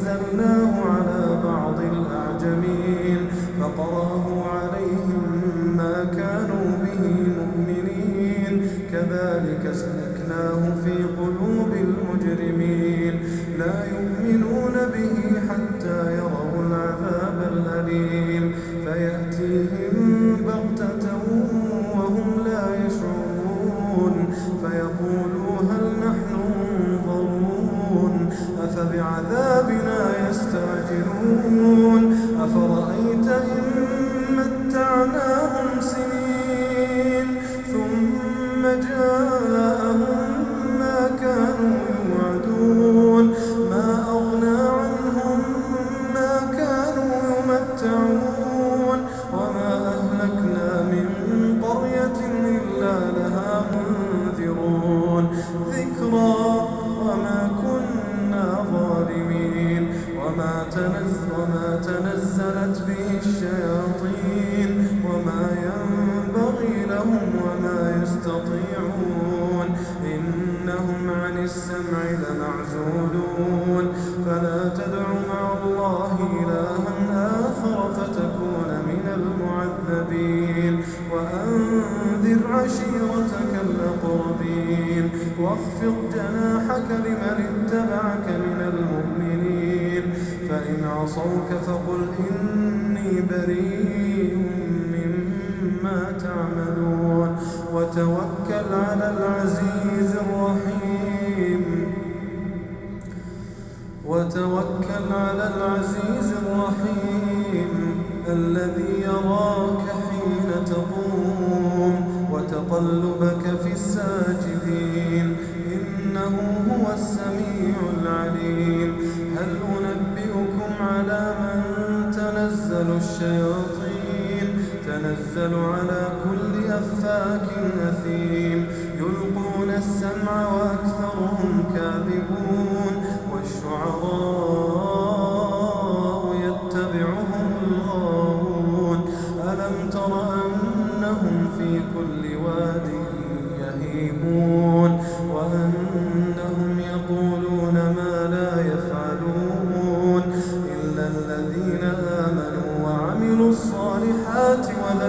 نزلناه على بعض الأعجمين فقرأه عليهم ما كانوا به مؤمنين كذلك سلكناه في قلوب المجرمين لا يؤمنون به حتى يروا العذاب الأليم فيأتيهم بغتة وهم لا يشعرون فيقولوا هل نحن منظرون أفبعذابنا يستعجلون أفرأيت إن متعناهم سنين ثم جاءهم ما كانوا يوعدون ما أغنى عنهم ما كانوا يمتعون وما أهلكنا من قرية إلا لها منذرون ذكرى وما كنا ظالمين وما تنزلت به الشياطين وما ينبغي لهم وما يستطيعون إنهم عن السمع لمعزولون فلا تدع مع الله إلها آخر فتكون من المعذبين وأنذر عشيرتك الأقربين واخفض جناحك لمن اتبعك من المؤمنين فإن عصوك فقل إني بريء مما تعملون وتوكل على العزيز الرحيم الذي يراك حين تقوم وتقلبك في الساجدين إنه هو السميع العليم هل أنبئكم على من تنزل الشياطين تنزل على كل أفاك أثيم يلقون السمع وأكثرهم كاذبون والشعراء يتبعهم الغاوون ألم تر أنهم في كل واد يهيمون وأنهم يقولون ما لا يفعلون إلا الذين آمنوا وعملوا الصالحات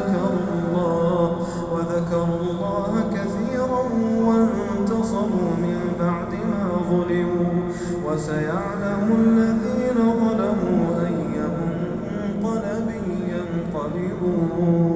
وذكروا الله كثيرا وانتصروا من بعد ما ظلموا وسيعلم الذين ظلموا أي منقلب ينقلبون